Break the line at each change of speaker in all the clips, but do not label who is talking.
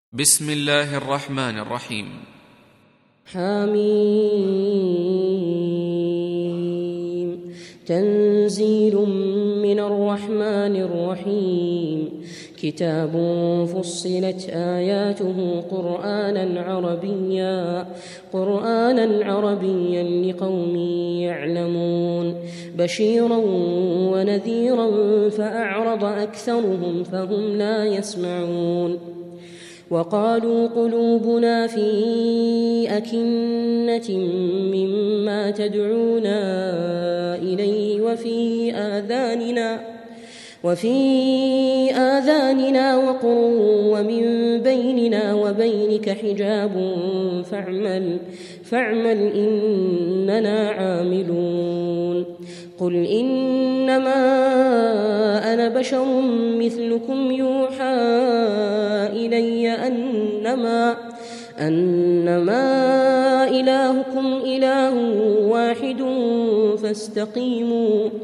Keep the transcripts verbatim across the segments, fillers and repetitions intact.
بسم الله الرحمن الرحيم.
حميم. تنزيل من الرحمن الرحيم. كتاب فصلت آياته قرآنا عربيا قرآنا عربيا لقوم يعلمون بشيرا ونذيرا فأعرض أكثرهم فهم لا يسمعون. وقالوا قلوبنا في أكنة مما تدعونا إليه وفي آذاننا وفي آذاننا وقر ومن بيننا وبينك حجاب فاعمل فاعمل إننا عاملون. قل إنما أنا بشر مثلكم يوحى إلي أنما أنما إلهكم إله واحد فاستقيموا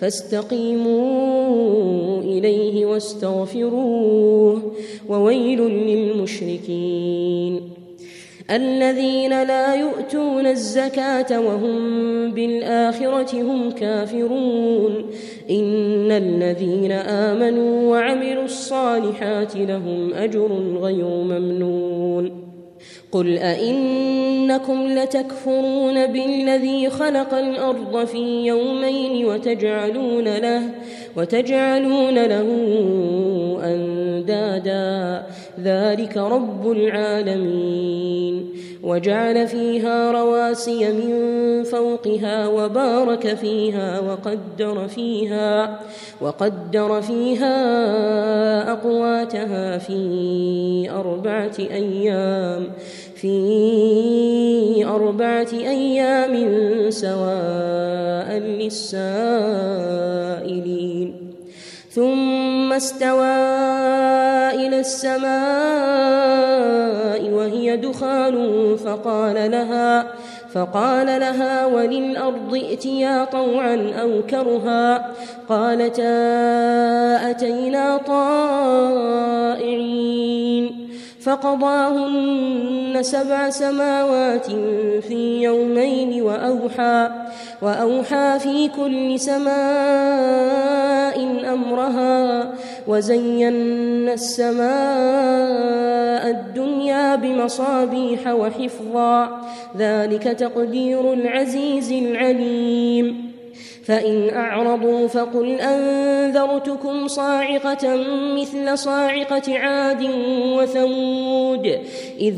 فاستقيموا إليه واستغفروه وويل للمشركين الذين لا يؤتون الزكاة وهم بالآخرة هم كافرون. إن الذين آمنوا وعملوا الصالحات لهم أجر غير ممنون. قل أئنكم لتكفرون بالذي خلق الأرض في يومين وتجعلون له وتجعلون له أندادا ذلك رب العالمين. وجعل فيها رواسي من فوقها وبارك فيها وقدر فيها وقدر فيها أقواتها في أربعة أيام في أربعة أيام سواء للسائلين. ثم استوى إلى السماء وهي دخان فقال لها فقال لها وللأرض ائتيا طوعا أو كرها قالتا أتينا طائعين. فقضاهن سبع سماوات في يومين وأوحى وأوحى في كل سماء أمرها وزينا السماء الدنيا بمصابيح وحفظا ذلك تقدير العزيز العليم. فإن أعرضوا فقل أنذرتكم صاعقة مثل صاعقة عاد وثمود إذ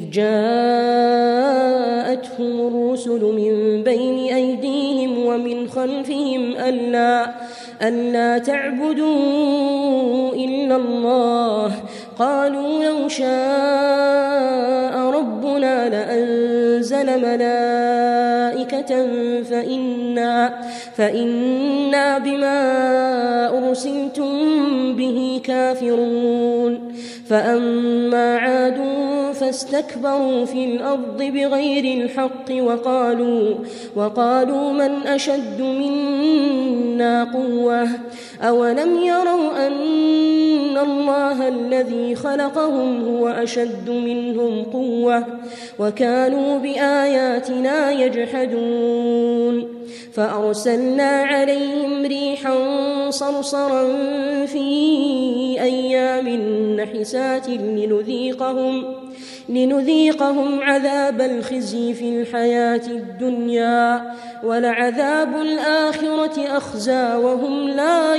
جاءتهم الرسل من بين أيديهم ومن خلفهم ألا, ألا تعبدوا إلا الله قالوا لو شاء ربنا لأنزل ملائكة فإنا, فإنا بما أرسلتم به كافرون. فأما عاد فاستكبروا في الأرض بغير الحق وقالوا, وقالوا من أشد منا قوة أولم يروا أن الله الذي خلقهم هو أشد منهم قوة وكانوا بآياتنا يجحدون. فأرسلنا عليهم ريحا صرصرا في أيام نحسات لنذيقهم لنذيقهم عذاب الخزي في الحياة الدنيا ولعذاب الآخرة أخزى وهم لا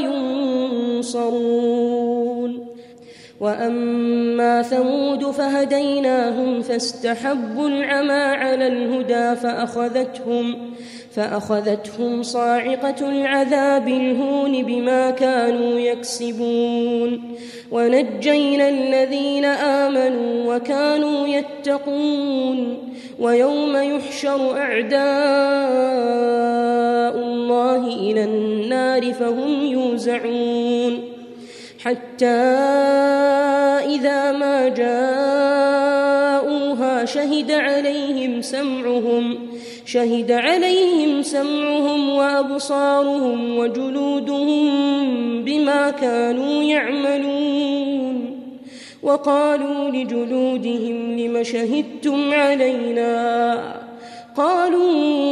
ينصرون. وأما ثمود فهديناهم فاستحبوا العمى على الهدى فأخذتهم فأخذتهم صاعقة العذاب الهون بما كانوا يكسبون. ونجينا الذين آمنوا وكانوا يتقون. ويوم يحشر أعداء الله إلى النار فهم يوزعون حتى إذا ما جاءوها شهد عليهم سمعهم شهد عليهم سمعهم وأبصارهم وجلودهم بما كانوا يعملون وقالوا لجلودهم لم شهدتم علينا قالوا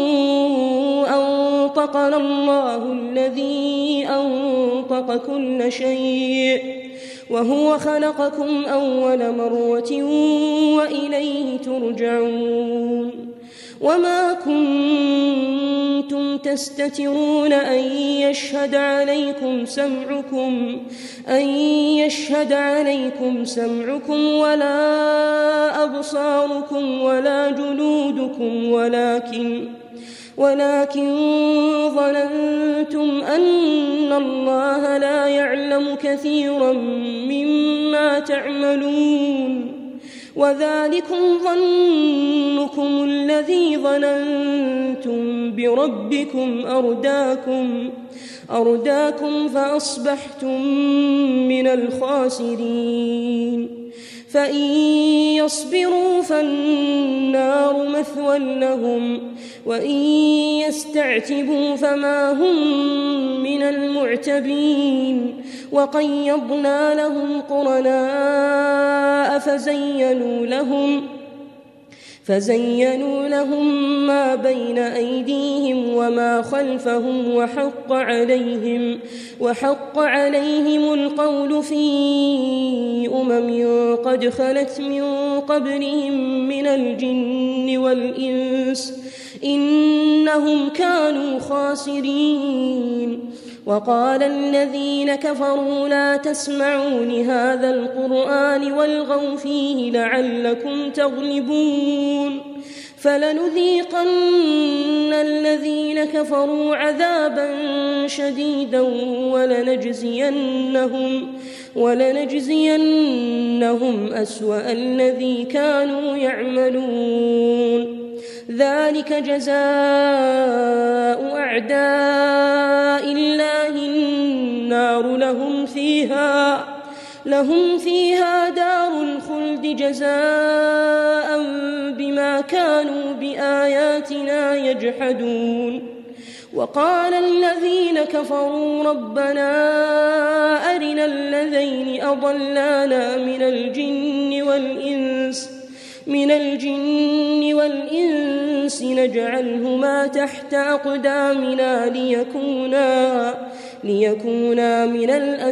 أنطقنا الله الذي أنطق كل شيء وهو خلقكم أول مرة وإليه ترجعون وما كنتم تستترون أن يشهد عليكم سمعكم أن يشهد عليكم سمعكم ولا أبصاركم ولا جلودكم ولكن ولكن ظننتم أن الله لا يعلم كثيرا مما تعملون وذلكم ظنكم الذي ظننتم بربكم أرداكم أرداكم فأصبحتم من الخاسرين فإن يصبروا فالنار مثوى لهم وإن يستعتبوا فما هم من المعتبين وقيضنا لهم قرناء فزينوا لهم فزينوا لهم ما بين أيديهم وما خلفهم وحق عليهم وحق عليهم القول في أمم قد خلت من قبلهم من الجن والإنس إنهم كانوا خاسرين وقال الذين كفروا لا تسمعوا لهذا القرآن والغوا فيه لعلكم تغلبون فلنذيقن الذين كفروا عذابا شديدا ولنجزينهم ولنجزينهم أسوأ الذي كانوا يعملون ذلك جزاء أعداء الله النار لهم فيها لهم فيها دار الخلد جزاء بما كانوا بآياتنا يجحدون وقال الذين كفروا ربنا أرنا الذين أضلانا من الجن والإنس من الجن والإنس نجعلهما تحت أقدامنا ليكونا ليكونا من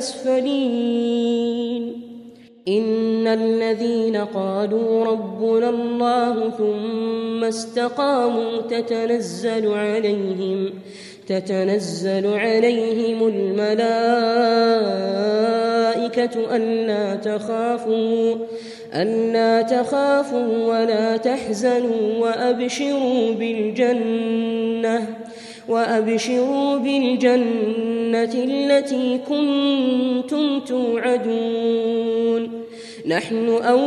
الأسفلين إن الذين قالوا ربنا الله ثم استقاموا تتنزل عليهم تتنزل عليهم الملائكة ألا تخافوا ألا تخافوا ولا تحزنوا وأبشروا بالجنة وأبشروا بالجنة التي كنتم توعدون نحن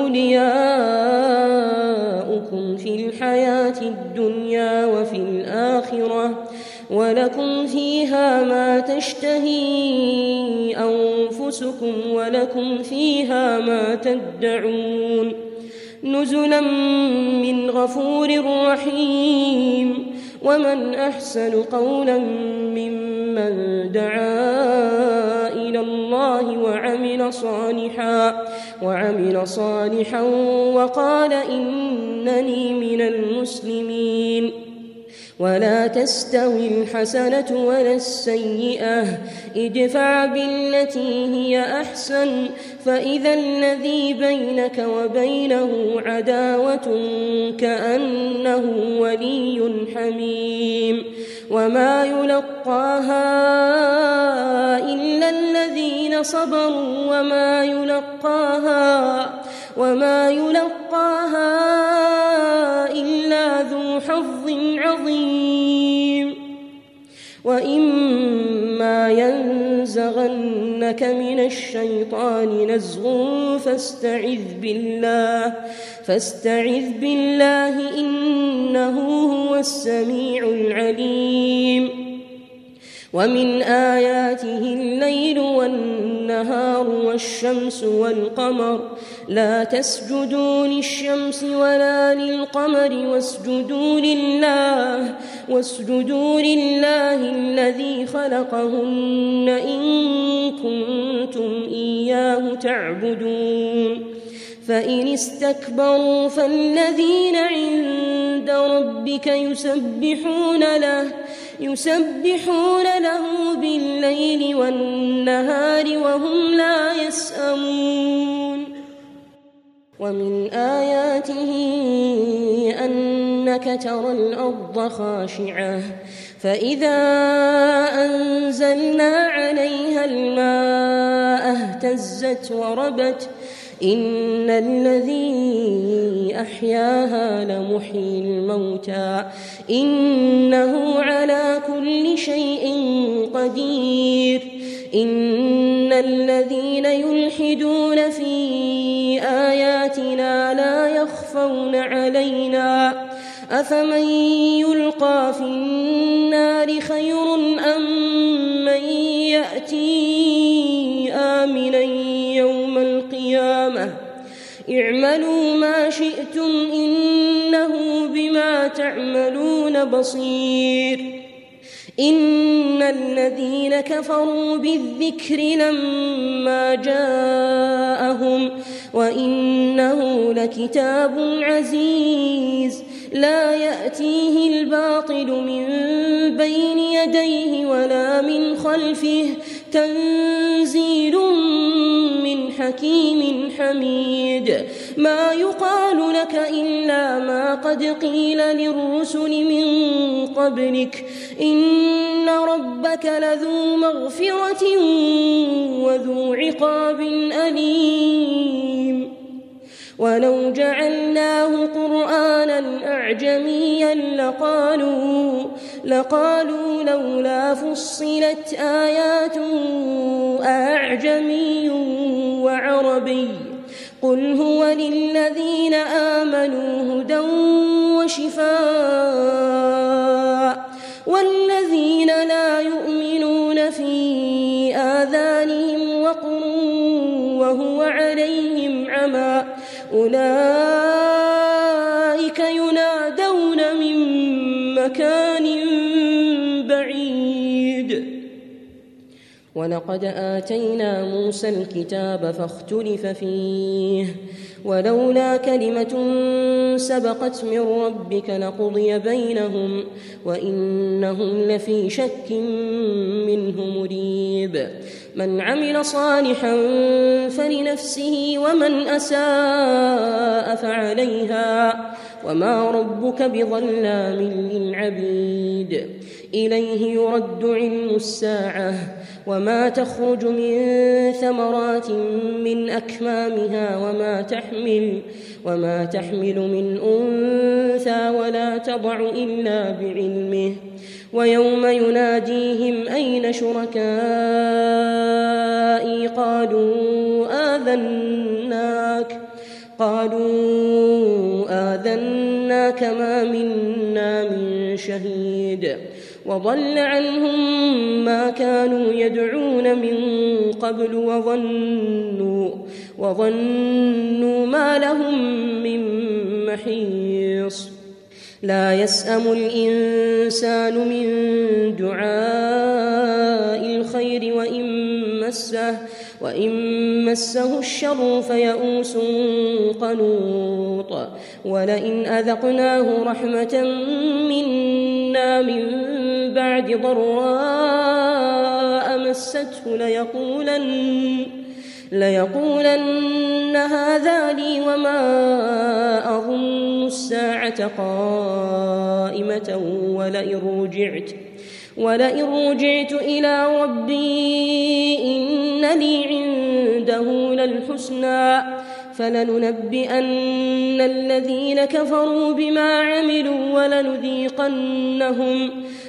أولياؤكم في الحياة الدنيا وفي الآخرة ولكم فيها ما تشتهي أنفسكم ولكم فيها ما تدعون نزلا من غفور رحيم ومن أحسن قولا ممن دعا إلى الله وعمل صالحا وعمل صالحا وقال إنني من المسلمين ولا تستوي الحسنة ولا السيئة ادفع بالتي هي أحسن فإذا الذي بينك وبينه عداوة كأنه ولي حميم وما يلقاها إلا الذين صبروا وما يلقاها وما يلقاها إلا ذو حظ عظيم وإما ينزغنك من الشيطان نزغ فاستعذ بالله فاستعذ بالله إنه هو السميع العليم ومن آياته الليل والنهار والشمس والقمر لا تسجدوا للشمس ولا للقمر واسجدوا لله واسجدوا لله الذي خلقهن إن كنتم إياه تعبدون فإن استكبروا فالذين عند ربك يسبحون له يسبحون له بالليل والنهار وهم لا يسأمون. ومن آياته أنك ترى الأرض خاشعة فإذا أنزلنا عليها الماء اهتزت وربت إن الذي أحياها لمحيي الموتى إنه على كل شيء قدير. إن الذين يلحدون في آياتنا لا يخفون علينا أفمن يلقى في النار خير أم من يأتي آمنا يوم القيامة اعملوا ما شئتم إنه بما تعملون بصير. إن الذين كفروا بالذكر لما جاءهم وإنه لكتاب عزيز لا يأتيه الباطل من بين يديه ولا من خلفه تنزيل من حكيم حميد. ما يقال لك إلا ما قد قيل للرسل من قبلك إن ربك لذو مغفرة وذو عقاب أليم. ولو جعلناه قرآنا أعجميا لقالوا, لقالوا لولا فصلت آياته أعجمي وعربي قل هو للذين آمنوا هدى وشفاء والذين لا يؤمنون في آذانهم وقر وهو عليهم عمى أولئك ينادون من مكان بعيد. ولقد آتينا موسى الكتاب فاختلف فيه ولولا كلمة سبقت من ربك لقضي بينهم وإنهم لفي شك منه مريب. من عمل صالحا فلنفسه ومن أساء فعليها وما ربك بظلام للعبيد. إليه يرد علم الساعة وما تخرج من ثمرات من أكمامها وما تحمل وما تحمل من أنثى ولا تضع إلا بعلمه. ويوم يناديهم أين شركائي قالوا آذناك قالوا آذناك ما منا من شهيد وضل عنهم ما كانوا يدعون من قبل وظنوا, وظنوا ما لهم من محيص. لا يسأم الإنسان من دعاء الخير وإن مسه, وإن مسه الشر فيئوس قنوط. ولئن أذقناه رحمة منا من بعد ضراء مسته ليقولن, ليقولن هذا لي وما أظن الساعة قائمة ولئن رجعت, ولئن رجعت إلى ربي إن لي عنده للحسنى فلننبئن الذين كفروا بما عملوا ولنذيقنهم,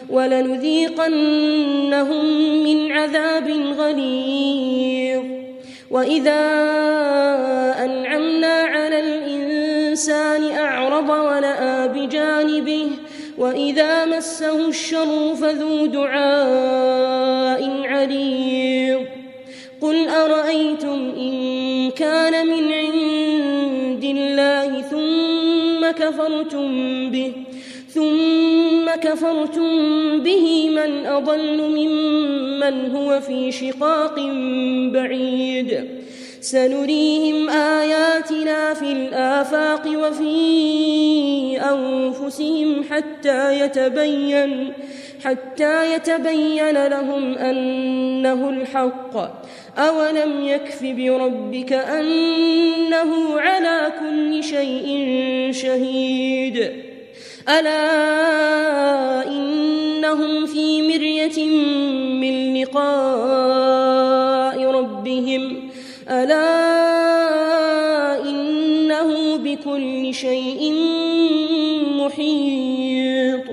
ولنذيقنهم من عذاب غليظ. وإذا أنعمنا على الإنسان أعرض ونأى بجانبه وإذا مسه الشر فذو دعاء عريض. قل أرأيتم إن كان من عند الله ثم كفرتم به ثم كفرتم به من أضل ممن هو في شقاق بعيد. سنريهم آياتنا في الآفاق وفي أنفسهم حتى يتبين حتى يتبين لهم أنه الحق أولم يكف بربك أنه على كل شيء شهيد ألا إنهم في مرية من لقاء ربهم ألا إنه بكل شيء محيط